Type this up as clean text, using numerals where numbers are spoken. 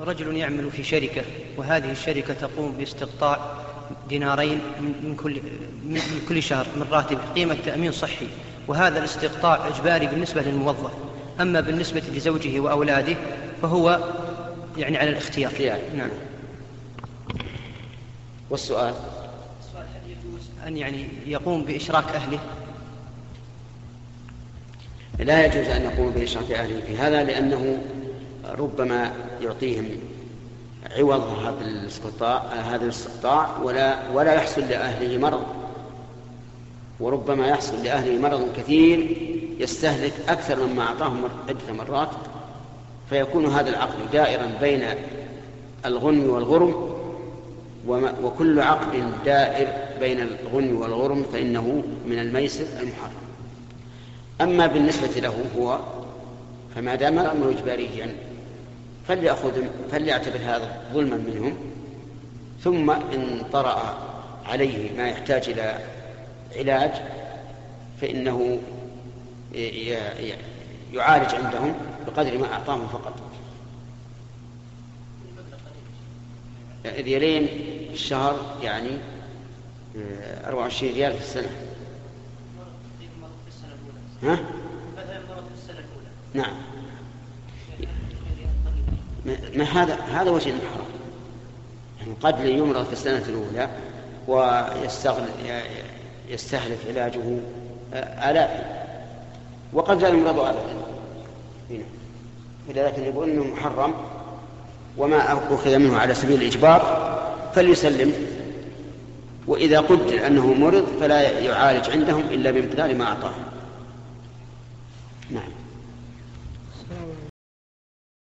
رجل يعمل في شركة، وهذه الشركة تقوم باستقطاع دينارين من كل شهر من راتب قيمة تأمين صحي، وهذا الاستقطاع إجباري بالنسبة للموظف، أما بالنسبة لزوجه وأولاده فهو يعني على الاختيار. نعم. والسؤال هل يجوز أن يعني يقوم بإشراك أهله؟ لا يجوز أن يقوم بإشراك أهله في هذا، لأنه ربما يعطيهم عوض هذا الاستقطاع ولا يحصل لأهله مرض، وربما يحصل لأهله مرض كثير يستهلك أكثر مما أعطاهم عدة مرات، فيكون هذا العقد دائرا بين الغنم والغرم، وكل عقد دائر بين الغنم والغرم فإنه من الميسر المحرم. أما بالنسبة له هو فما دام الأمر إجباريا فليعتبر هذا ظلما منهم، ثم إن طرأ عليه ما يحتاج إلى علاج فإنه يعالج عندهم بقدر ما أعطاهم فقط. ريالين في الشهر يعني 24 ريال في السنة. ها؟ نعم. ما هذا وجه المحرم، يعني قد يمرض في السنة الأولى ويستهلك علاجه آلاف، وقد لا يمرض أبدا، لذلك يقول أنه محرم، وما أخذ منه على سبيل الإجبار فليسلم، وإذا قدر أنه مرض فلا يعالج عندهم إلا بمقدار ما أعطاه. نعم.